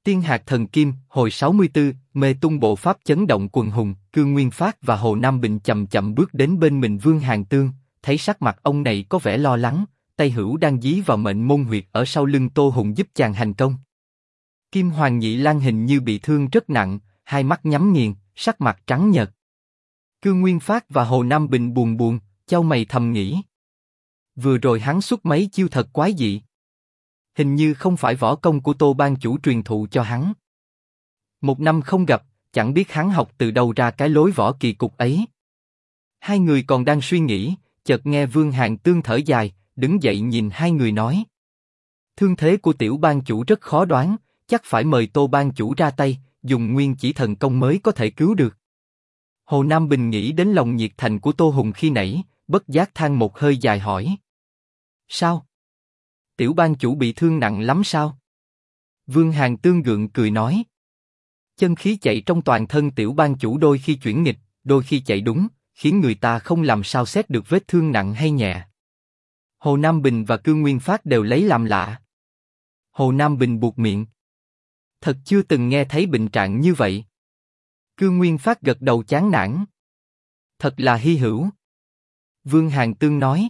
Tiên hạt thần kim, hồi 64, mê tung bộ pháp chấn động quần hùng, Cương Nguyên Phát và Hồ Nam Bình chậm chậm bước đến bên mình Vương Hàn Tương, thấy sắc mặt ông này có vẻ lo lắng, tay hữu đang dí vào mệnh môn huyệt ở sau lưng Tô Hùng giúp chàng hành công. Kim Hoàng Nhị Lang hình như bị thương rất nặng, hai mắt nhắm nghiền, sắc mặt trắng nhợt. Cương Nguyên Phát và Hồ Nam Bình buồn buồn, chau mày thầm nghĩ. Vừa rồi hắn xuất mấy chiêu thật quái dị. Hình như không phải võ công của Tô ban chủ truyền thụ cho hắn. Một năm không gặp, chẳng biết hắn học từ đâu ra cái lối võ kỳ cục ấy. Hai người còn đang suy nghĩ, chợt nghe Vương Hàn Tương thở dài, đứng dậy nhìn hai người nói. Thương thế của tiểu ban chủ rất khó đoán, chắc phải mời Tô ban chủ ra tay, dùng nguyên chỉ thần công mới có thể cứu được. Hồ Nam Bình nghĩ đến lòng nhiệt thành của Tô Hùng khi nãy, bất giác than một hơi dài hỏi. Sao? Tiểu ban chủ bị thương nặng lắm sao? Vương Hàn Tương gượng cười nói. Chân khí chạy trong toàn thân tiểu ban chủ đôi khi chuyển nghịch, đôi khi chạy đúng, khiến người ta không làm sao xét được vết thương nặng hay nhẹ. Hồ Nam Bình và Cương Nguyên Phát đều lấy làm lạ. Hồ Nam Bình buột miệng. Thật chưa từng nghe thấy bệnh trạng như vậy. Cương Nguyên Phát gật đầu chán nản. Thật là hy hữu. Vương Hàn Tương nói.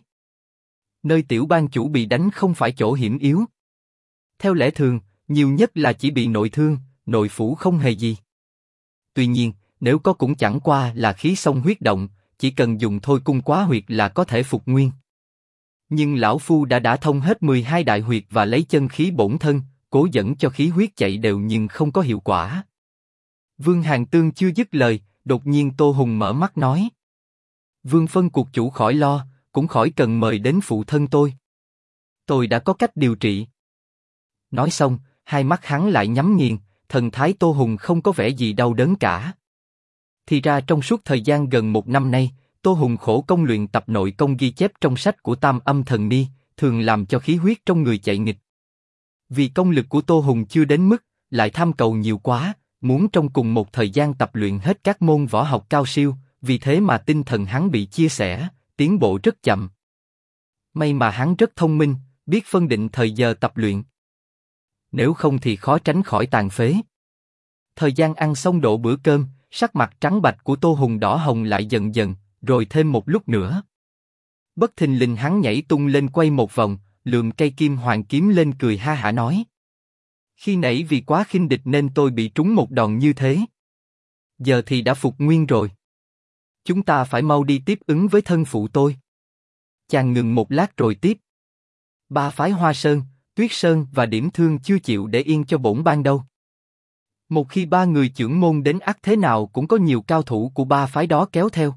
Nơi tiểu ban chủ bị đánh không phải chỗ hiểm yếu. Theo lẽ thường, nhiều nhất là chỉ bị nội thương, nội phủ không hề gì. Tuy nhiên, nếu có cũng chẳng qua là khí xông huyết động, chỉ cần dùng thôi cung quá huyệt là có thể phục nguyên. Nhưng lão phu đã đả thông hết 12 đại huyệt và lấy chân khí bổn thân, cố dẫn cho khí huyết chạy đều nhưng không có hiệu quả. Vương Hàn Tương chưa dứt lời, đột nhiên Tô Hùng mở mắt nói. Vương phân cuộc chủ khỏi lo, cũng khỏi cần mời đến phụ thân tôi. Tôi đã có cách điều trị. Nói xong, hai mắt hắn lại nhắm nghiền, thần thái Tô Hùng không có vẻ gì đau đớn cả. Thì ra trong suốt thời gian gần một năm nay, Tô Hùng khổ công luyện tập nội công ghi chép trong sách của Tam Âm Thần Ni, thường làm cho khí huyết trong người chạy nghịch. Vì công lực của Tô Hùng chưa đến mức, lại tham cầu nhiều quá, muốn trong cùng một thời gian tập luyện hết các môn võ học cao siêu, vì thế mà tinh thần hắn bị chia sẻ, tiến bộ rất chậm. May mà hắn rất thông minh, biết phân định thời giờ tập luyện. Nếu không thì khó tránh khỏi tàn phế. Thời gian ăn xong độ bữa cơm, sắc mặt trắng bạch của Tô Hùng đỏ hồng lại dần dần, rồi thêm một lúc nữa. Bất thình lình hắn nhảy tung lên quay một vòng, lượm cây kim hoàng kiếm lên cười ha hả nói. Khi nãy vì quá khinh địch nên tôi bị trúng một đòn như thế. Giờ thì đã phục nguyên rồi. Chúng ta phải mau đi tiếp ứng với thân phụ tôi. Chàng ngừng một lát rồi tiếp. Ba phái Hoa Sơn, Tuyết Sơn và Điểm Thương chưa chịu để yên cho bổn ban đâu. Một khi ba người chưởng môn đến ắt thế nào cũng có nhiều cao thủ của ba phái đó kéo theo.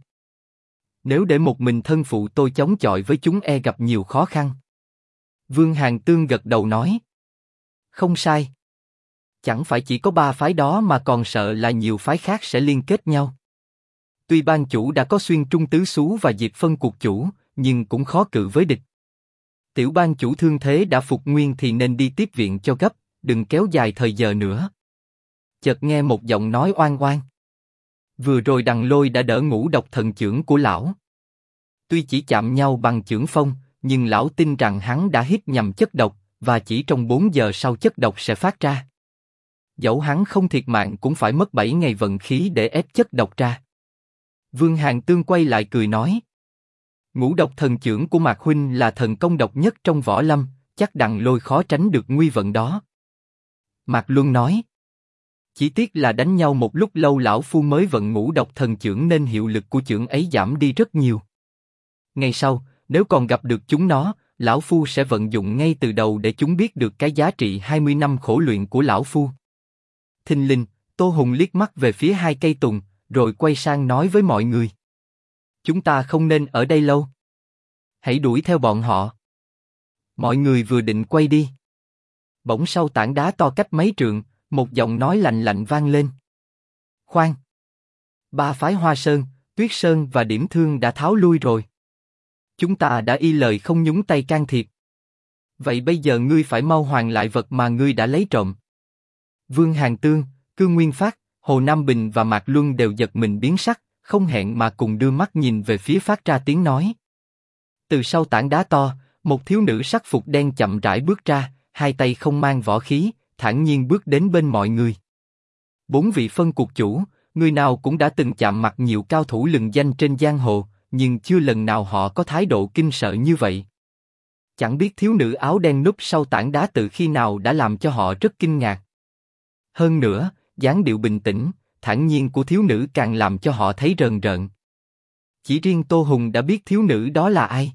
Nếu để một mình thân phụ tôi chống chọi với chúng e gặp nhiều khó khăn. Vương Hàn Tương gật đầu nói. Không sai. Chẳng phải chỉ có ba phái đó mà còn sợ là nhiều phái khác sẽ liên kết nhau. Tuy ban chủ đã có Xuyên Trung Tứ Xú và Diệp Phân cuộc chủ, nhưng cũng khó cự với địch. Tiểu ban chủ thương thế đã phục nguyên thì nên đi tiếp viện cho gấp, đừng kéo dài thời giờ nữa. Chợt nghe một giọng nói oan oan. Vừa rồi Đằng Lôi đã đỡ Ngũ Độc Thần chưởng của lão. Tuy chỉ chạm nhau bằng chưởng phong, nhưng lão tin rằng hắn đã hít nhầm chất độc, và chỉ trong 4 giờ sau chất độc sẽ phát ra. Dẫu hắn không thiệt mạng cũng phải mất 7 ngày vận khí để ép chất độc ra. Vương Hàn Tương quay lại cười nói. Ngũ Độc Thần chưởng của Mạc huynh là thần công độc nhất trong võ lâm, chắc Đằng Lôi khó tránh được nguy vận đó. Mạc Luân nói. Chỉ tiếc là đánh nhau một lúc lâu lão phu mới vận Ngũ Độc Thần chưởng nên hiệu lực của chưởng ấy giảm đi rất nhiều. Ngày sau, nếu còn gặp được chúng nó, lão phu sẽ vận dụng ngay từ đầu để chúng biết được cái giá trị 20 năm khổ luyện của lão phu. Thình lình, Tô Hùng liếc mắt về phía hai cây tùng, rồi quay sang nói với mọi người. Chúng ta không nên ở đây lâu. Hãy đuổi theo bọn họ. Mọi người vừa định quay đi. Bỗng sau tảng đá to cách mấy trượng, một giọng nói lạnh lạnh vang lên. Khoan! Ba phái Hoa Sơn, Tuyết Sơn và Điểm Thương đã tháo lui rồi. Chúng ta đã y lời không nhúng tay can thiệp. Vậy bây giờ ngươi phải mau hoàn lại vật mà ngươi đã lấy trộm. Vương Hàn Tương, Cương Nguyên Phát, Hồ Nam Bình và Mạc Luân đều giật mình biến sắc, không hẹn mà cùng đưa mắt nhìn về phía phát ra tiếng nói. Từ sau tảng đá to, một thiếu nữ sắc phục đen chậm rãi bước ra, hai tay không mang võ khí, thản nhiên bước đến bên mọi người. 4 vị phân cuộc chủ, người nào cũng đã từng chạm mặt nhiều cao thủ lừng danh trên giang hồ, nhưng chưa lần nào họ có thái độ kinh sợ như vậy. Chẳng biết thiếu nữ áo đen núp sau tảng đá từ khi nào đã làm cho họ rất kinh ngạc. Hơn nữa, dáng điệu bình tĩnh, thản nhiên của thiếu nữ càng làm cho họ thấy rờn rợn. Chỉ riêng Tô Hùng đã biết thiếu nữ đó là ai,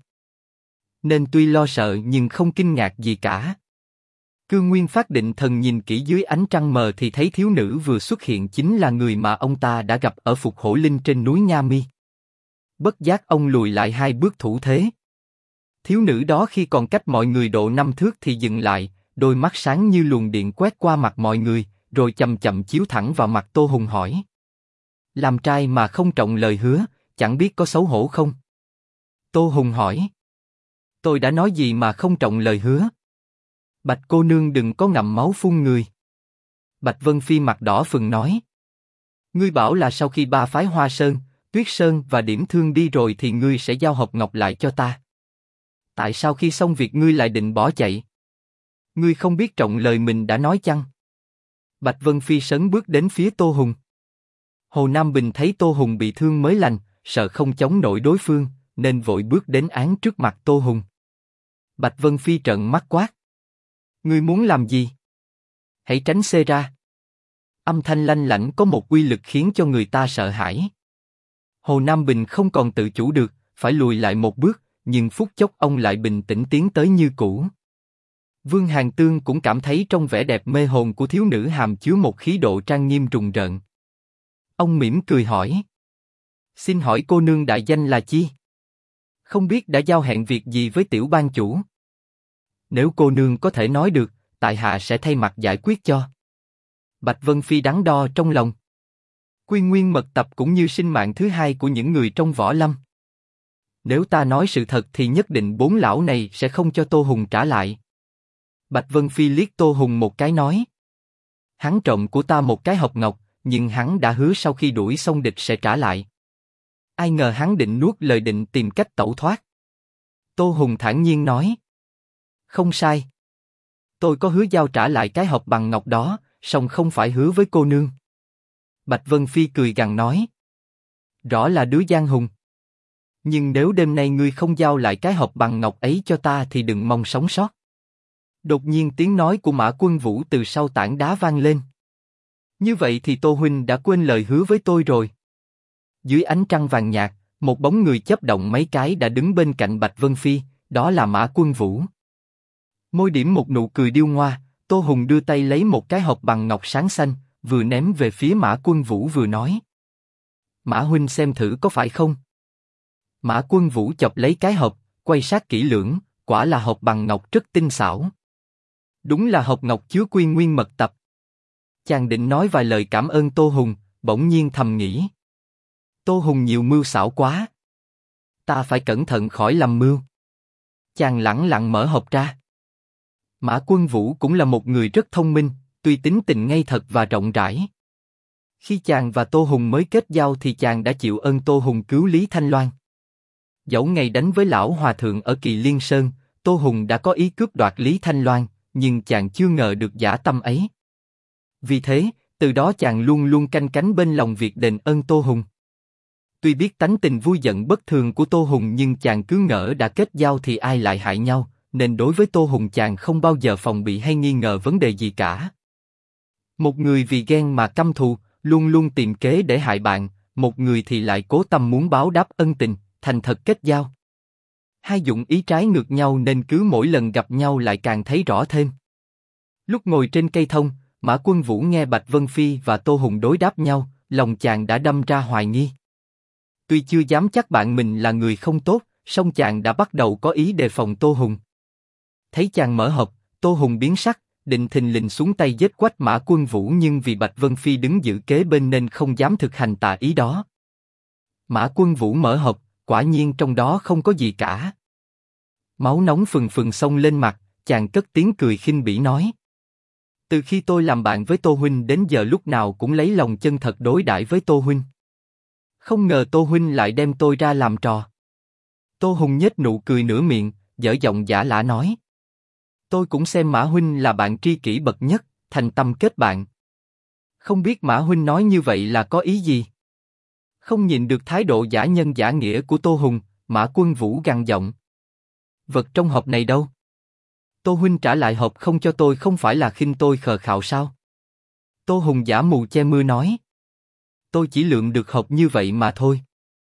nên tuy lo sợ nhưng không kinh ngạc gì cả. Cương Nguyên Phát định thần nhìn kỹ dưới ánh trăng mờ thì thấy thiếu nữ vừa xuất hiện chính là người mà ông ta đã gặp ở Phục Hổ Linh trên núi Nga Mi. Bất giác ông lùi lại 2 bước thủ thế. Thiếu nữ đó khi còn cách mọi người độ 5 thước thì dừng lại, đôi mắt sáng như luồng điện quét qua mặt mọi người, rồi chậm chậm chiếu thẳng vào mặt Tô Hùng hỏi: làm trai mà không trọng lời hứa, chẳng biết có xấu hổ không? Tô Hùng hỏi: tôi đã nói gì mà không trọng lời hứa? Bạch cô nương đừng có ngậm máu phun người. Bạch Vân Phi mặt đỏ phừng nói: ngươi bảo là sau khi 3 phái Hoa Sơn, Tuyết Sơn và Điểm Thương đi rồi thì ngươi sẽ giao hộp ngọc lại cho ta. Tại sao khi xong việc ngươi lại định bỏ chạy? Ngươi không biết trọng lời mình đã nói chăng? Bạch Vân Phi sấn bước đến phía Tô Hùng. Hồ Nam Bình thấy Tô Hùng bị thương mới lành, sợ không chống nổi đối phương, nên vội bước đến án trước mặt Tô Hùng. Bạch Vân Phi trợn mắt quát: ngươi muốn làm gì? Hãy tránh xê ra. Âm thanh lanh lảnh có một uy lực khiến cho người ta sợ hãi. Hồ Nam Bình không còn tự chủ được, phải lùi lại một bước, nhưng phút chốc ông lại bình tĩnh tiến tới như cũ. Vương Hàn Tương cũng cảm thấy trong vẻ đẹp mê hồn của thiếu nữ hàm chứa một khí độ trang nghiêm rùng rợn. Ông mỉm cười hỏi: xin hỏi cô nương đại danh là chi? Không biết đã giao hẹn việc gì với tiểu ban chủ? Nếu cô nương có thể nói được, tại hạ sẽ thay mặt giải quyết cho. Bạch Vân Phi đắn đo trong lòng. Quy Nguyên mật tập cũng như sinh mạng thứ hai của những người trong võ lâm. Nếu ta nói sự thật thì nhất định 4 lão này sẽ không cho Tô Hùng trả lại. Bạch Vân Phi liếc Tô Hùng một cái nói: hắn trộm của ta một cái hộp ngọc, nhưng hắn đã hứa sau khi đuổi xong địch sẽ trả lại. Ai ngờ hắn định nuốt lời định tìm cách tẩu thoát. Tô Hùng thản nhiên nói: không sai. Tôi có hứa giao trả lại cái hộp bằng ngọc đó, song không phải hứa với cô nương. Bạch Vân Phi cười gằn nói: rõ là đứa gian hùng. Nhưng nếu đêm nay ngươi không giao lại cái hộp bằng ngọc ấy cho ta thì đừng mong sống sót. Đột nhiên tiếng nói của Mã Quân Vũ từ sau tảng đá vang lên. Như vậy thì Tô huynh đã quên lời hứa với tôi rồi. Dưới ánh trăng vàng nhạt, một bóng người chớp động mấy cái đã đứng bên cạnh Bạch Vân Phi, đó là Mã Quân Vũ. Môi điểm một nụ cười điêu ngoa, Tô Hùng đưa tay lấy một cái hộp bằng ngọc sáng xanh, vừa ném về phía Mã Quân Vũ vừa nói: Mã huynh xem thử có phải không? Mã Quân Vũ chọc lấy cái hộp, quay sát kỹ lưỡng, quả là hộp bằng ngọc rất tinh xảo. Đúng là hộp ngọc chứa Quy Nguyên mật tập. Chàng định nói vài lời cảm ơn Tô Hùng, bỗng nhiên thầm nghĩ: Tô Hùng nhiều mưu xảo quá. Ta phải cẩn thận khỏi làm mưu. Chàng lẳng lặng mở hộp ra. Mã Quân Vũ cũng là một người rất thông minh, tuy tính tình ngây thật và rộng rãi. Khi chàng và Tô Hùng mới kết giao thì chàng đã chịu ơn Tô Hùng cứu Lý Thanh Loan. Dẫu ngày đánh với lão hòa thượng ở Kỳ Liên Sơn, Tô Hùng đã có ý cướp đoạt Lý Thanh Loan, nhưng chàng chưa ngờ được dã tâm ấy. Vì thế, từ đó chàng luôn luôn canh cánh bên lòng việc đền ơn Tô Hùng. Tuy biết tánh tình vui giận bất thường của Tô Hùng nhưng chàng cứ ngỡ đã kết giao thì ai lại hại nhau, nên đối với Tô Hùng chàng không bao giờ phòng bị hay nghi ngờ vấn đề gì cả. Một người vì ghen mà căm thù, luôn luôn tìm kế để hại bạn, một người thì lại cố tâm muốn báo đáp ân tình, thành thật kết giao. Hai dụng ý trái ngược nhau nên cứ mỗi lần gặp nhau lại càng thấy rõ thêm. Lúc ngồi trên cây thông, Mã Quân Vũ nghe Bạch Vân Phi và Tô Hùng đối đáp nhau, lòng chàng đã đâm ra hoài nghi. Tuy chưa dám chắc bạn mình là người không tốt, song chàng đã bắt đầu có ý đề phòng Tô Hùng. Thấy chàng mở hộp, Tô Hùng biến sắc, định thình lình xuống tay giết quách Mã Quân Vũ nhưng vì Bạch Vân Phi đứng giữ kế bên nên không dám thực hành tà ý đó. Mã Quân Vũ mở hộp, quả nhiên trong đó không có gì cả. Máu nóng phừng phừng xông lên mặt, chàng cất tiếng cười khinh bỉ nói: Từ khi tôi làm bạn với Tô huynh đến giờ lúc nào cũng lấy lòng chân thật đối đãi với Tô huynh. Không ngờ Tô huynh lại đem tôi ra làm trò. Tô Hùng nhếch nụ cười nửa miệng, dở giọng giả lả nói: Tôi cũng xem Mã huynh là bạn tri kỷ bậc nhất, thành tâm kết bạn. Không biết Mã huynh nói như vậy là có ý gì? Không nhìn được thái độ giả nhân giả nghĩa của Tô Hùng, Mã Quân Vũ gằn giọng. Vật trong hộp này đâu? Tô huynh trả lại hộp không cho tôi không phải là khinh tôi khờ khạo sao? Tô Hùng giả mù che mưa nói. Tôi chỉ lượm được hộp như vậy mà thôi.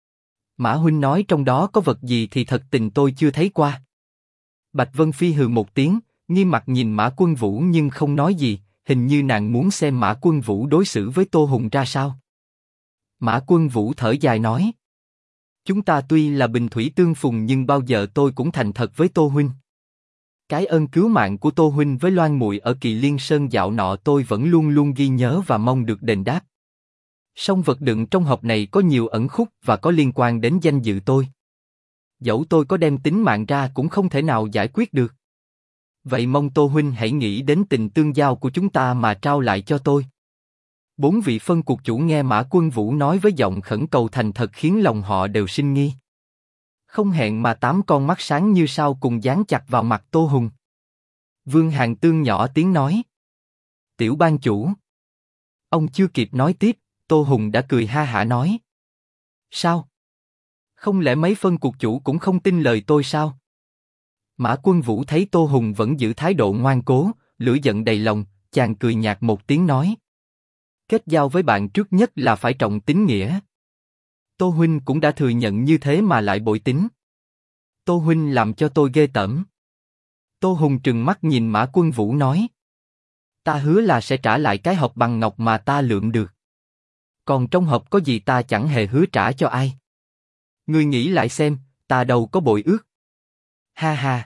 Mã huynh nói trong đó có vật gì thì thật tình tôi chưa thấy qua. Bạch Vân Phi hừ một tiếng, nghiêm mặt nhìn Mã Quân Vũ nhưng không nói gì, hình như nàng muốn xem Mã Quân Vũ đối xử với Tô Hùng ra sao. Mã Quân Vũ thở dài nói. Chúng ta tuy là bình thủy tương phùng nhưng bao giờ tôi cũng thành thật với Tô huynh. Cái ơn cứu mạng của Tô huynh với Loan muội ở Kỳ Liên Sơn dạo nọ tôi vẫn luôn luôn ghi nhớ và mong được đền đáp. Song vật đựng trong hộp này có nhiều ẩn khúc và có liên quan đến danh dự tôi. Dẫu tôi có đem tính mạng ra cũng không thể nào giải quyết được. Vậy mong Tô huynh hãy nghĩ đến tình tương giao của chúng ta mà trao lại cho tôi. Bốn vị phân cuộc chủ nghe Mã Quân Vũ nói với giọng khẩn cầu thành thật khiến lòng họ đều sinh nghi. Không hẹn mà 8 con mắt sáng như sao cùng dán chặt vào mặt Tô Hùng. Vương Hàn Tương nhỏ tiếng nói. Tiểu ban chủ. Ông chưa kịp nói tiếp, Tô Hùng đã cười ha hả nói. Sao? Không lẽ mấy phân cuộc chủ cũng không tin lời tôi sao? Mã Quân Vũ thấy Tô Hùng vẫn giữ thái độ ngoan cố, lửa giận đầy lòng, chàng cười nhạt một tiếng nói. Kết giao với bạn trước nhất là phải trọng tín nghĩa. Tô huynh cũng đã thừa nhận như thế mà lại bội tín. Tô huynh làm cho tôi ghê tởm. Tô Hùng trừng mắt nhìn Mã Quân Vũ nói. Ta hứa là sẽ trả lại cái hộp bằng ngọc mà ta lượm được. Còn trong hộp có gì ta chẳng hề hứa trả cho ai. Ngươi nghĩ lại xem, ta đâu có bội ước. Ha ha.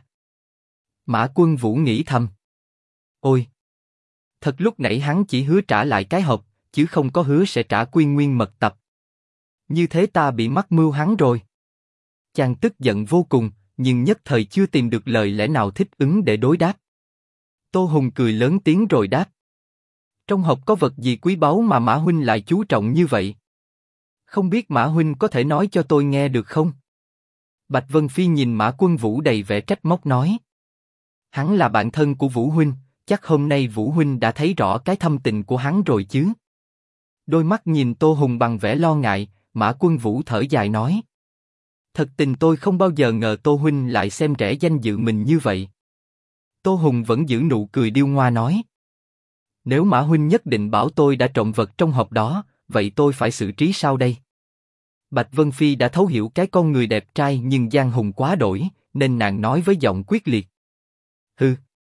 Mã Quân Vũ nghĩ thầm. Ôi! Thật lúc nãy hắn chỉ hứa trả lại cái hộp, chứ không có hứa sẽ trả Quy Nguyên mật tập. Như thế ta bị mắc mưu hắn rồi. Chàng tức giận vô cùng, nhưng nhất thời chưa tìm được lời lẽ nào thích ứng để đối đáp. Tô Hùng cười lớn tiếng rồi đáp. Trong hộp có vật gì quý báu mà Mã huynh lại chú trọng như vậy? Không biết Mã huynh có thể nói cho tôi nghe được không? Bạch Vân Phi nhìn Mã Quân Vũ đầy vẻ trách móc nói. Hắn là bạn thân của Vũ huynh, chắc hôm nay Vũ huynh đã thấy rõ cái thâm tình của hắn rồi chứ? Đôi mắt nhìn Tô Hùng bằng vẻ lo ngại, Mã Quân Vũ thở dài nói. Thật tình tôi không bao giờ ngờ Tô huynh lại xem rẻ danh dự mình như vậy. Tô Hùng vẫn giữ nụ cười điêu ngoa nói. Nếu Mã huynh nhất định bảo tôi đã trộm vật trong hộp đó, vậy tôi phải xử trí sao đây? Bạch Vân Phi đã thấu hiểu cái con người đẹp trai nhưng gian hùng quá đổi, nên nàng nói với giọng quyết liệt. Hừ.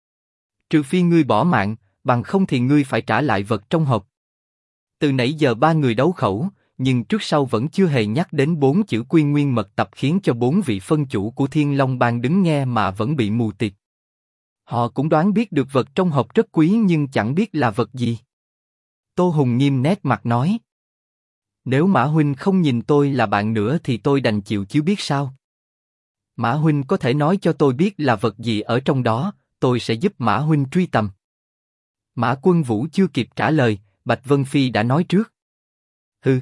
Trừ phi ngươi bỏ mạng, bằng không thì ngươi phải trả lại vật trong hộp. Từ nãy giờ ba người đấu khẩu, nhưng trước sau vẫn chưa hề nhắc đến 4 chữ Quy Nguyên mật tập khiến cho 4 vị phân chủ của Thiên Long Bang đứng nghe mà vẫn bị mù tịt. Họ cũng đoán biết được vật trong hộp rất quý nhưng chẳng biết là vật gì. Tô Hùng nghiêm nét mặt nói. Nếu Mã huynh không nhìn tôi là bạn nữa thì tôi đành chịu chứ biết sao. Mã huynh có thể nói cho tôi biết là vật gì ở trong đó, tôi sẽ giúp Mã huynh truy tầm. Mã Quân Vũ chưa kịp trả lời, Bạch Vân Phi đã nói trước. Hừ.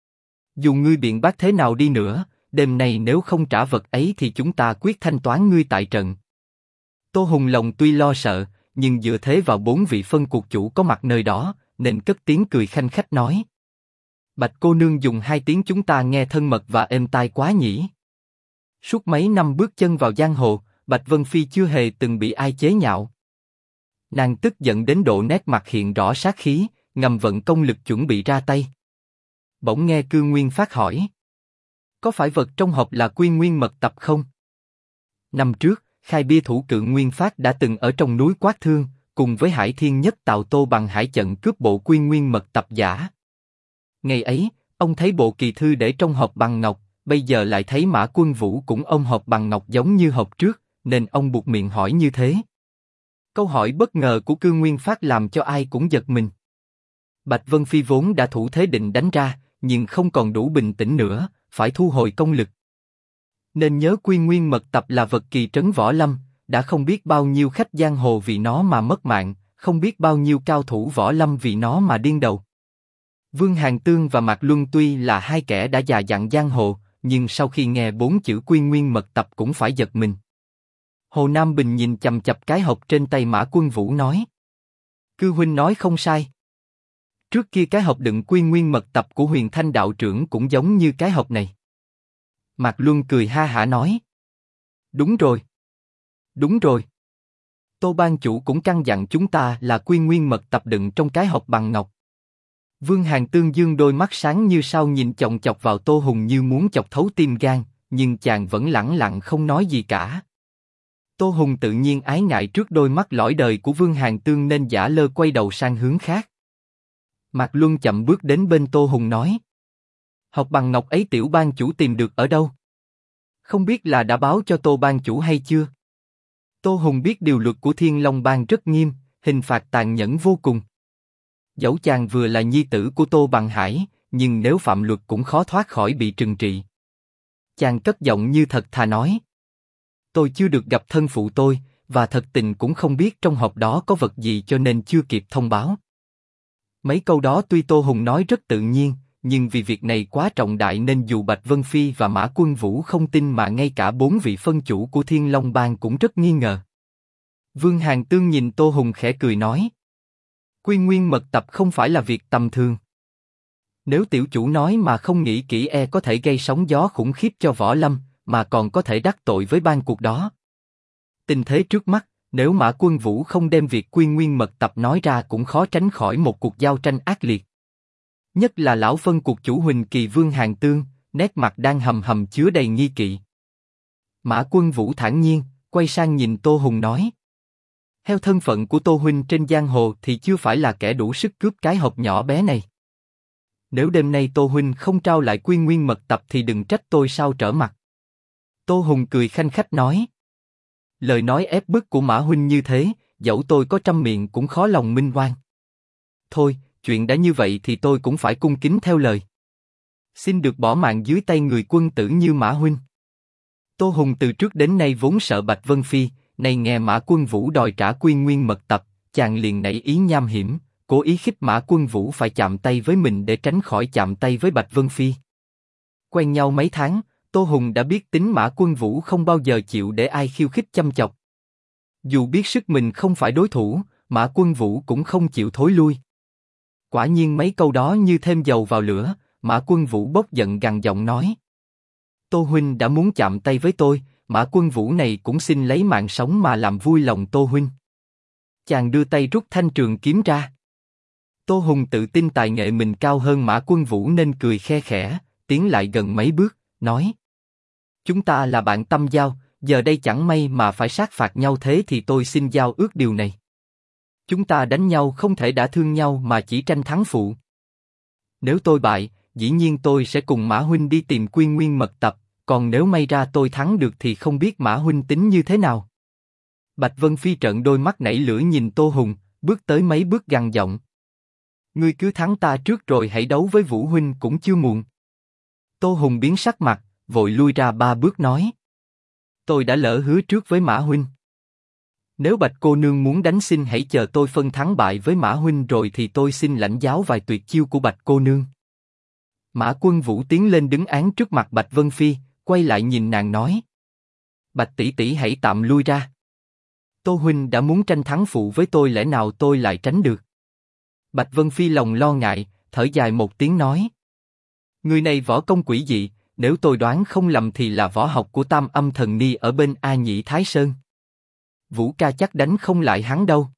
Dù ngươi biện bác thế nào đi nữa, đêm nay nếu không trả vật ấy thì chúng ta quyết thanh toán ngươi tại trận. Tô Hùng lòng tuy lo sợ, nhưng dựa thế vào 4 vị phân cuộc chủ có mặt nơi đó, nên cất tiếng cười khanh khách nói. Bạch cô nương dùng 2 tiếng chúng ta nghe thân mật và êm tai quá nhỉ. Suốt mấy năm bước chân vào giang hồ, Bạch Vân Phi chưa hề từng bị ai chế nhạo. Nàng tức giận đến độ nét mặt hiện rõ sát khí, ngầm vận công lực chuẩn bị ra tay. Bỗng nghe Cư Nguyên Phát hỏi. Có phải vật trong hộp là Quy Nguyên mật tập không? Năm trước, khai bia thủ Cự Nguyên Phát đã từng ở trong núi Quát Thương, cùng với Hải Thiên Nhất Tào Tô bằng hải trận cướp bộ Quy Nguyên mật tập giả. Ngày ấy, ông thấy bộ kỳ thư để trong hộp bằng ngọc, bây giờ lại thấy Mã Quân Vũ cũng ôm hộp bằng ngọc giống như hộp trước, nên ông buộc miệng hỏi như thế. Câu hỏi bất ngờ của Cư Nguyên Phát làm cho ai cũng giật mình. Bạch Vân Phi vốn đã thủ thế định đánh ra, nhưng không còn đủ bình tĩnh nữa, phải thu hồi công lực. Nên nhớ Quy Nguyên mật tập là vật kỳ trấn võ lâm, đã không biết bao nhiêu khách giang hồ vì nó mà mất mạng, không biết bao nhiêu cao thủ võ lâm vì nó mà điên đầu. Vương Hàn Tương và Mạc Luân tuy là 2 kẻ đã già dặn giang hồ, nhưng sau khi nghe 4 chữ Quy Nguyên mật tập cũng phải giật mình. Hồ Nam Bình nhìn chằm chằm cái hộp trên tay Mã Quân Vũ nói. Cư huynh nói không sai. Trước kia cái hộp đựng quy nguyên mật tập của Huyền Thanh đạo trưởng cũng giống như cái hộp này. Mạc Luân cười ha hả nói. Đúng rồi. Đúng rồi. Tô ban chủ cũng căn dặn chúng ta là quy nguyên mật tập đựng trong cái hộp bằng ngọc. Vương Hàn Tương dương đôi mắt sáng như sao nhìn chòng chọc vào Tô Hùng như muốn chọc thấu tim gan, nhưng chàng vẫn lẳng lặng không nói gì cả. Tô Hùng tự nhiên ái ngại trước đôi mắt lõi đời của Vương Hàn Tương nên giả lơ quay đầu sang hướng khác. Mạc Luân chậm bước đến bên Tô Hùng nói. Hộp bằng ngọc ấy tiểu ban chủ tìm được ở đâu? Không biết là đã báo cho Tô ban chủ hay chưa? Tô Hùng biết điều luật của Thiên Long Bang rất nghiêm, hình phạt tàn nhẫn vô cùng. Dẫu chàng vừa là nhi tử của Tô Bằng Hải, nhưng nếu phạm luật cũng khó thoát khỏi bị trừng trị. Chàng cất giọng như thật thà nói. Tôi chưa được gặp thân phụ tôi, và thật tình cũng không biết trong hộp đó có vật gì cho nên chưa kịp thông báo. Mấy câu đó tuy Tô Hùng nói rất tự nhiên, nhưng vì việc này quá trọng đại nên dù Bạch Vân Phi và Mã Quân Vũ không tin mà ngay cả 4 vị phân chủ của Thiên Long Bang cũng rất nghi ngờ. Vương Hàn Tương nhìn Tô Hùng khẽ cười nói. Quy nguyên mật tập không phải là việc tầm thường. Nếu tiểu chủ nói mà không nghĩ kỹ có thể gây sóng gió khủng khiếp cho võ lâm, mà còn có thể đắc tội với ban cuộc đó. Tình thế trước mắt, nếu Mã Quân Vũ không đem việc quy nguyên mật tập nói ra cũng khó tránh khỏi một cuộc giao tranh ác liệt. Nhất là lão phân cuộc chủ Huỳnh Kỳ Vương Hàn Tương, nét mặt đang hầm hầm chứa đầy nghi kỵ. Mã Quân Vũ thản nhiên, quay sang nhìn Tô Hùng nói. Theo thân phận của Tô huynh trên giang hồ thì chưa phải là kẻ đủ sức cướp cái hộp nhỏ bé này. Nếu đêm nay Tô huynh không trao lại quy nguyên mật tập thì đừng trách tôi sao trở mặt. Tô Hùng cười khanh khách nói. Lời nói ép bức của Mã huynh như thế, dẫu tôi có trăm miệng cũng khó lòng minh oan. Thôi, chuyện đã như vậy thì tôi cũng phải cung kính theo lời. Xin được bỏ mạng dưới tay người quân tử như Mã huynh. Tô Hùng từ trước đến nay vốn sợ Bạch Vân Phi, nay nghe Mã Quân Vũ đòi trả quy nguyên mật tập, chàng liền nảy ý nham hiểm, cố ý khích Mã Quân Vũ phải chạm tay với mình để tránh khỏi chạm tay với Bạch Vân Phi. Quen nhau mấy tháng, Tô Hùng đã biết tính Mã Quân Vũ không bao giờ chịu để ai khiêu khích châm chọc. Dù biết sức mình không phải đối thủ, Mã Quân Vũ cũng không chịu thối lui. Quả nhiên mấy câu đó như thêm dầu vào lửa, Mã Quân Vũ bốc giận gằn giọng nói. Tô huynh đã muốn chạm tay với tôi, Mã Quân Vũ này cũng xin lấy mạng sống mà làm vui lòng Tô huynh. Chàng đưa tay rút thanh trường kiếm ra. Tô Hùng tự tin tài nghệ mình cao hơn Mã Quân Vũ nên cười khe khẽ, tiến lại gần mấy bước, nói. Chúng ta là bạn tâm giao, giờ đây chẳng may mà phải sát phạt nhau thế thì tôi xin giao ước điều này. Chúng ta đánh nhau không thể đả thương nhau mà chỉ tranh thắng phụ. Nếu tôi bại, dĩ nhiên tôi sẽ cùng Mã huynh đi tìm quy nguyên mật tập, còn nếu may ra tôi thắng được thì không biết Mã huynh tính như thế nào. Bạch Vân Phi trợn đôi mắt nảy lửa nhìn Tô Hùng, bước tới mấy bước gằn giọng. Ngươi cứ thắng ta trước rồi hãy đấu với Vũ huynh cũng chưa muộn. Tô Hùng biến sắc mặt, vội lui ra 3 bước nói. Tôi đã lỡ hứa trước với Mã huynh. Nếu Bạch cô nương muốn đánh xin hãy chờ tôi phân thắng bại với Mã huynh rồi thì tôi xin lãnh giáo vài tuyệt chiêu của Bạch cô nương. Mã Quân Vũ tiến lên đứng án trước mặt Bạch Vân Phi, quay lại nhìn nàng nói. Bạch tỷ tỷ hãy tạm lui ra. Tô huynh đã muốn tranh thắng phụ với tôi lẽ nào tôi lại tránh được. Bạch Vân Phi lòng lo ngại, thở dài một tiếng nói. Người này võ công quỷ dị, nếu tôi đoán không lầm thì là võ học của Tam Âm Thần Ni ở bên A Nhĩ Thái Sơn. Vũ ca chắc đánh không lại hắn đâu.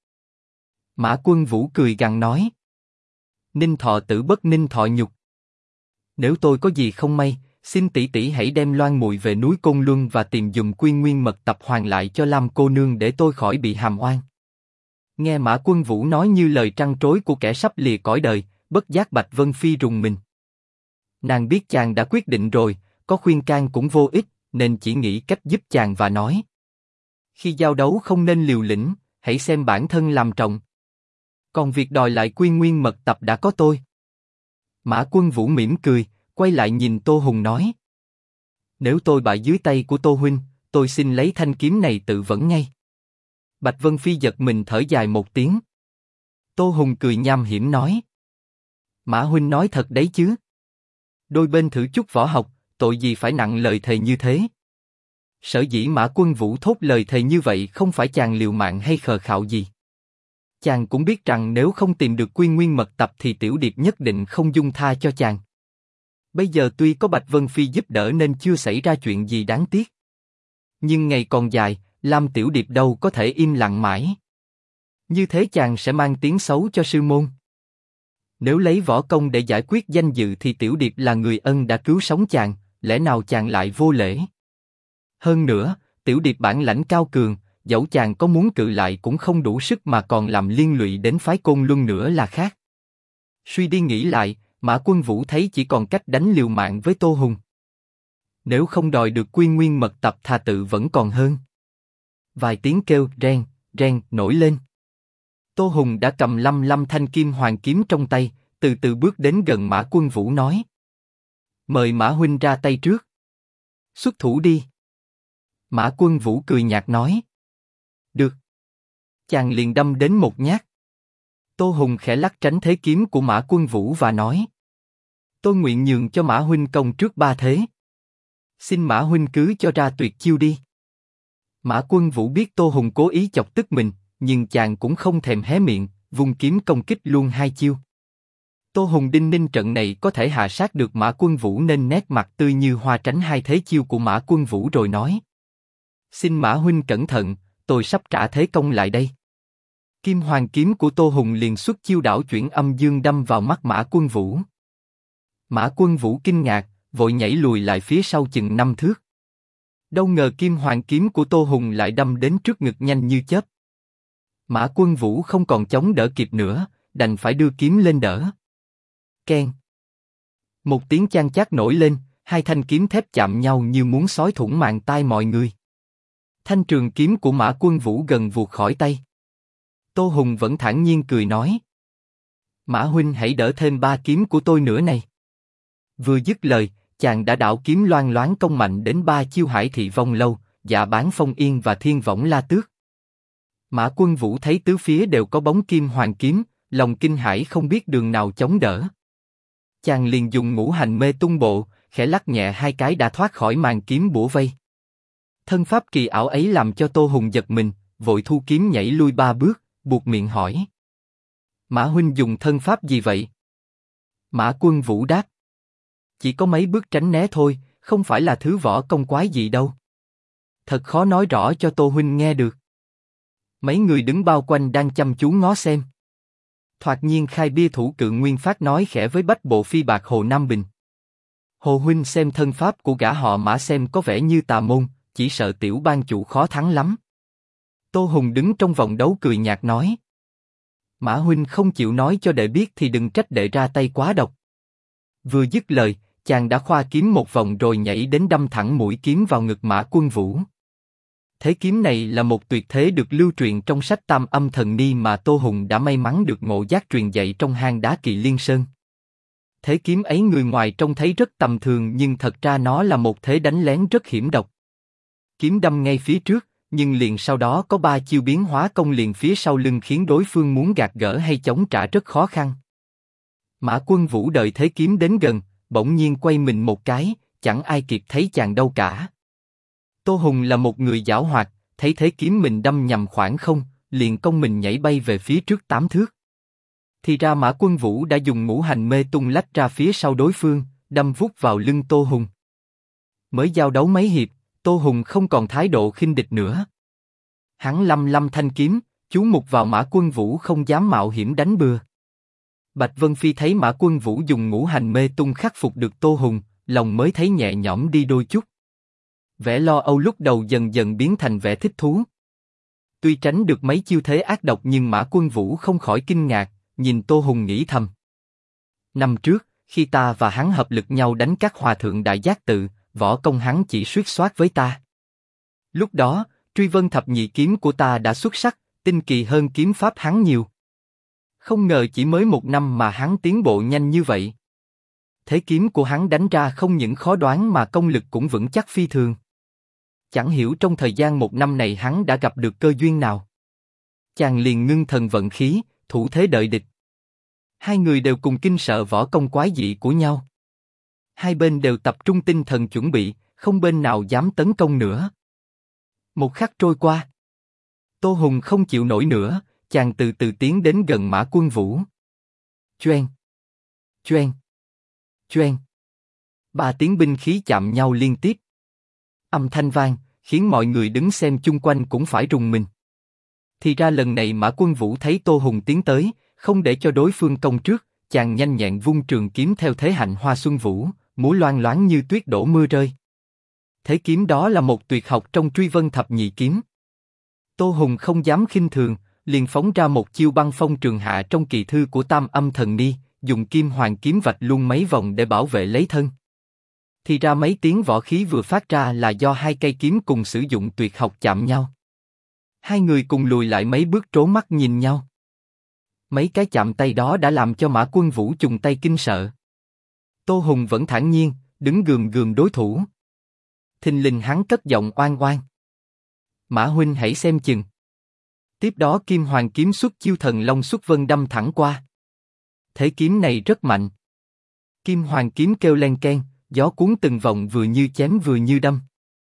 Mã Quân Vũ cười gằn nói. Ninh thọ tử bất ninh thọ nhục. Nếu tôi có gì không may, xin tỷ tỷ hãy đem Loan Mùi về núi Côn Luân và tìm dùm quy nguyên mật tập hoàn lại cho Lam cô nương để tôi khỏi bị hàm oan. Nghe Mã Quân Vũ nói như lời trăn trối của kẻ sắp lìa cõi đời, bất giác Bạch Vân Phi rùng mình. Nàng biết chàng đã quyết định rồi, có khuyên can cũng vô ích, nên chỉ nghĩ cách giúp chàng và nói. Khi giao đấu không nên liều lĩnh, hãy xem bản thân làm trọng. Còn việc đòi lại quy nguyên mật tập đã có tôi. Mã Quân Vũ mỉm cười, quay lại nhìn Tô Hùng nói. Nếu tôi bại dưới tay của Tô huynh, tôi xin lấy thanh kiếm này tự vẫn ngay. Bạch Vân Phi giật mình thở dài một tiếng. Tô Hùng cười nham hiểm nói. Mã huynh nói thật đấy chứ. Đôi bên thử chút võ học, tội gì phải nặng lời thề như thế. Sở dĩ Mã Quân Vũ thốt lời thề như vậy không phải chàng liều mạng hay khờ khạo gì. Chàng cũng biết rằng nếu không tìm được Quy Nguyên mật tập thì Tiểu Điệp nhất định không dung tha cho chàng. Bây giờ tuy có Bạch Vân Phi giúp đỡ nên chưa xảy ra chuyện gì đáng tiếc. Nhưng ngày còn dài, Lam Tiểu Điệp đâu có thể im lặng mãi. Như thế chàng sẽ mang tiếng xấu cho sư môn. Nếu lấy võ công để giải quyết danh dự thì Tiểu Điệp là người ân đã cứu sống chàng, lẽ nào chàng lại vô lễ? Hơn nữa, Tiểu Điệp bản lãnh cao cường, dẫu chàng có muốn cự lại cũng không đủ sức mà còn làm liên lụy đến phái Côn Luân nữa là khác. Suy đi nghĩ lại, Mã Quân Vũ thấy chỉ còn cách đánh liều mạng với Tô Hùng. Nếu không đòi được Quy Nguyên mật tập thà tự vẫn còn hơn. Vài tiếng kêu reng, reng nổi lên. Tô Hùng đã cầm 55 thanh kim hoàng kiếm trong tay, từ từ bước đến gần Mã Quân Vũ nói: mời Mã huynh ra tay trước. Xuất thủ đi. Mã Quân Vũ cười nhạt nói: được. Chàng liền đâm đến một nhát. Tô Hùng khẽ lắc tránh thế kiếm của Mã Quân Vũ và nói: tôi nguyện nhường cho Mã huynh công trước ba thế. Xin Mã huynh cứ cho ra tuyệt chiêu đi. Mã Quân Vũ biết Tô Hùng cố ý chọc tức mình, nhưng chàng cũng không thèm hé miệng, vung kiếm công kích luôn hai chiêu. Tô Hùng đinh ninh trận này có thể hạ sát được Mã Quân Vũ nên nét mặt tươi như hoa tránh hai thế chiêu của Mã Quân Vũ rồi nói: xin Mã huynh cẩn thận, tôi sắp trả thế công lại đây. Kim hoàng kiếm của Tô Hùng liền xuất chiêu đảo chuyển âm dương đâm vào mắt Mã Quân Vũ. Mã Quân Vũ kinh ngạc, vội nhảy lùi lại phía sau chừng 5 thước. Đâu ngờ kim hoàng kiếm của Tô Hùng lại đâm đến trước ngực nhanh như chớp. Mã Quân Vũ không còn chống đỡ kịp nữa, đành phải đưa kiếm lên đỡ. Keng. Một tiếng chan chát nổi lên, hai thanh kiếm thép chạm nhau như muốn xói thủng màng tai mọi người. Thanh trường kiếm của Mã Quân Vũ gần vụt khỏi tay. Tô Hùng vẫn thản nhiên cười nói: Mã huynh hãy đỡ thêm ba kiếm của tôi nữa này. Vừa dứt lời, chàng đã đảo kiếm loang loáng công mạnh đến ba chiêu Hải Thị Vong Lâu, Dạ Bán Phong Yên và Thiên Võng La Tước. Mã Quân Vũ thấy tứ phía đều có bóng kim hoàng kiếm, lòng kinh hãi không biết đường nào chống đỡ. Chàng liền dùng Ngũ Hành Mê Tung Bộ, khẽ lắc nhẹ hai cái đã thoát khỏi màn kiếm bủa vây. Thân pháp kỳ ảo ấy làm cho Tô Hùng giật mình, vội thu kiếm nhảy lui ba bước, buột miệng hỏi: Mã huynh dùng thân pháp gì vậy? Mã Quân Vũ đáp: chỉ có mấy bước tránh né thôi, không phải là thứ võ công quái gì đâu. Thật khó nói rõ cho Tô huynh nghe được. Mấy người đứng bao quanh đang chăm chú ngó xem. Thoạt nhiên khai bia thủ Cự Nguyên Phát nói khẽ với Bách Bộ Phi Bạc Hồ Nam Bình: Hồ huynh xem thân pháp của gã họ Mã xem có vẻ như tà môn, chỉ sợ tiểu ban chủ khó thắng lắm. Tô Hùng đứng trong vòng đấu cười nhạt nói: Mã huynh không chịu nói cho đệ biết thì đừng trách đệ ra tay quá độc. Vừa dứt lời, chàng đã khoa kiếm một vòng rồi nhảy đến đâm thẳng mũi kiếm vào ngực Mã Quân Vũ. Thế kiếm này là một tuyệt thế được lưu truyền trong sách Tam Âm Thần Ni mà Tô Hùng đã may mắn được ngộ giác truyền dạy trong hang đá Kỳ Liên Sơn. Thế kiếm ấy người ngoài trông thấy rất tầm thường nhưng thật ra nó là một thế đánh lén rất hiểm độc. Kiếm đâm ngay phía trước, nhưng liền sau đó có ba chiêu biến hóa công liền phía sau lưng khiến đối phương muốn gạt gỡ hay chống trả rất khó khăn. Mã Quân Vũ đợi thế kiếm đến gần, bỗng nhiên quay mình một cái, chẳng ai kịp thấy chàng đâu cả. Tô Hùng là một người giảo hoạt, thấy thế kiếm mình đâm nhằm khoảng không, liền công mình nhảy bay về phía trước 8 thước. Thì ra Mã Quân Vũ đã dùng Ngũ Hành Mê Tung lách ra phía sau đối phương, đâm vút vào lưng Tô Hùng. Mới giao đấu mấy hiệp, Tô Hùng không còn thái độ khinh địch nữa. Hắn 55 thanh kiếm, chú mục vào Mã Quân Vũ không dám mạo hiểm đánh bừa. Bạch Vân Phi thấy Mã Quân Vũ dùng Ngũ Hành Mê Tung khắc phục được Tô Hùng, lòng mới thấy nhẹ nhõm đi đôi chút. Vẻ lo âu lúc đầu dần dần biến thành vẻ thích thú. Tuy tránh được mấy chiêu thế ác độc nhưng Mã Quân Vũ không khỏi kinh ngạc, nhìn Tô Hùng nghĩ thầm: năm trước, khi ta và hắn hợp lực nhau đánh các hòa thượng Đại Giác Tự, võ công hắn chỉ suýt soát với ta. Lúc đó, Truy Vân Thập Nhị kiếm của ta đã xuất sắc, tinh kỳ hơn kiếm pháp hắn nhiều. Không ngờ chỉ mới một năm mà hắn tiến bộ nhanh như vậy. Thế kiếm của hắn đánh ra không những khó đoán mà công lực cũng vững chắc phi thường. Chẳng hiểu trong thời gian một năm này hắn đã gặp được cơ duyên nào. Chàng liền ngưng thần vận khí, thủ thế đợi địch. Hai người đều cùng kinh sợ võ công quái dị của nhau. Hai bên đều tập trung tinh thần chuẩn bị, không bên nào dám tấn công nữa. Một khắc trôi qua, Tô Hùng không chịu nổi nữa, chàng từ từ tiến đến gần Mã Quân Vũ. Choeng, choeng, choeng. 3 tiếng binh khí chạm nhau liên tiếp. Âm thanh vang, khiến mọi người đứng xem chung quanh cũng phải rùng mình. Thì ra lần này Mã Quân Vũ thấy Tô Hùng tiến tới, không để cho đối phương công trước, chàng nhanh nhẹn vung trường kiếm theo thế hạnh hoa xuân vũ, múa loang loáng như tuyết đổ mưa rơi. Thế kiếm đó là một tuyệt học trong Truy Vân Thập Nhị Kiếm. Tô Hùng không dám khinh thường, liền phóng ra một chiêu băng phong trường hạ trong kỳ thư của Tam Âm Thần Ni, dùng kim hoàng kiếm vạch luôn mấy vòng để bảo vệ lấy thân. Thì ra mấy tiếng võ khí vừa phát ra là do 2 cây kiếm cùng sử dụng tuyệt học chạm nhau. 2 người cùng lùi lại mấy bước trố mắt nhìn nhau. Mấy cái chạm tay đó đã làm cho Mã Quân Vũ chùng tay kinh sợ. Tô Hùng vẫn thản nhiên, đứng gườm gườm đối thủ. Thình lình hắn cất giọng oan oan. Mã huynh hãy xem chừng. Tiếp đó kim hoàng kiếm xuất chiêu Thần Long xuất vân đâm thẳng qua. Thế kiếm này rất mạnh. Kim hoàng kiếm kêu len keng, gió cuốn từng vòng vừa như chém vừa như đâm.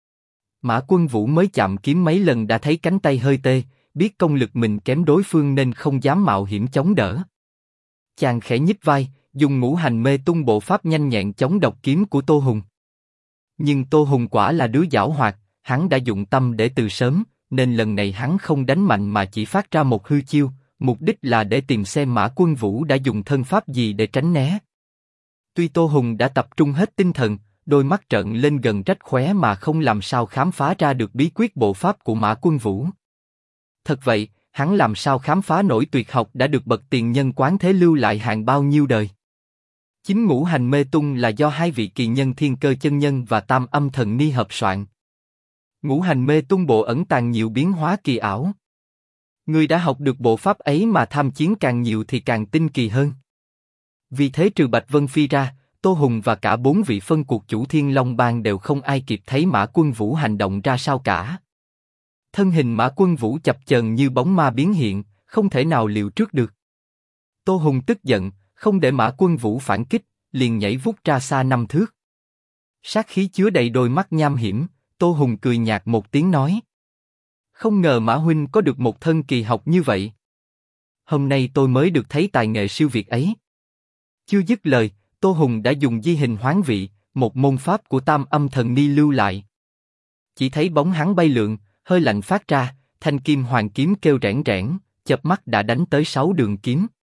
Mã Quân Vũ mới chạm kiếm mấy lần đã thấy cánh tay hơi tê, biết công lực mình kém đối phương nên không dám mạo hiểm chống đỡ. Chàng khẽ nhích vai, dùng ngũ hành mê tung bộ pháp nhanh nhẹn chống độc kiếm của Tô Hùng. Nhưng Tô Hùng quả là đứa giảo hoạt, hắn đã dụng tâm để từ sớm, nên lần này hắn không đánh mạnh mà chỉ phát ra một hư chiêu, mục đích là để tìm xem Mã Quân Vũ đã dùng thân pháp gì để tránh né. Tuy Tô Hùng đã tập trung hết tinh thần, đôi mắt trợn lên gần rách khóe mà không làm sao khám phá ra được bí quyết bộ pháp của Mã Quân Vũ. Thật vậy, hắn làm sao khám phá nổi tuyệt học đã được bậc tiền nhân Quán Thế lưu lại hàng bao nhiêu đời? Chính ngũ hành mê tung là do 2 vị kỳ nhân Thiên Cơ chân nhân và Tam Âm Thần Ni hợp soạn. Ngũ hành mê tung bộ ẩn tàng nhiều biến hóa kỳ ảo. Người đã học được bộ pháp ấy mà tham chiến càng nhiều thì càng tinh kỳ hơn. Vì thế trừ Bạch Vân Phi ra, Tô Hùng và cả 4 vị phân cuộc chủ Thiên Long Bang đều không ai kịp thấy Mã Quân Vũ hành động ra sao cả. Thân hình Mã Quân Vũ chập chờn như bóng ma biến hiện, không thể nào liệu trước được. Tô Hùng tức giận, không để Mã Quân Vũ phản kích, liền nhảy vút ra xa 5 thước. Sát khí chứa đầy đôi mắt nham hiểm, Tô Hùng cười nhạt một tiếng nói: không ngờ Mã huynh có được một thân kỳ học như vậy. Hôm nay tôi mới được thấy tài nghệ siêu việt ấy. Chưa dứt lời, Tô Hùng đã dùng di hình hoán vị, một môn pháp của Tam Âm Thần Ni lưu lại. Chỉ thấy bóng hắn bay lượn, hơi lạnh phát ra, thanh kim hoàng kiếm kêu rẽn rẽn, chớp mắt đã đánh tới 6 đường kiếm.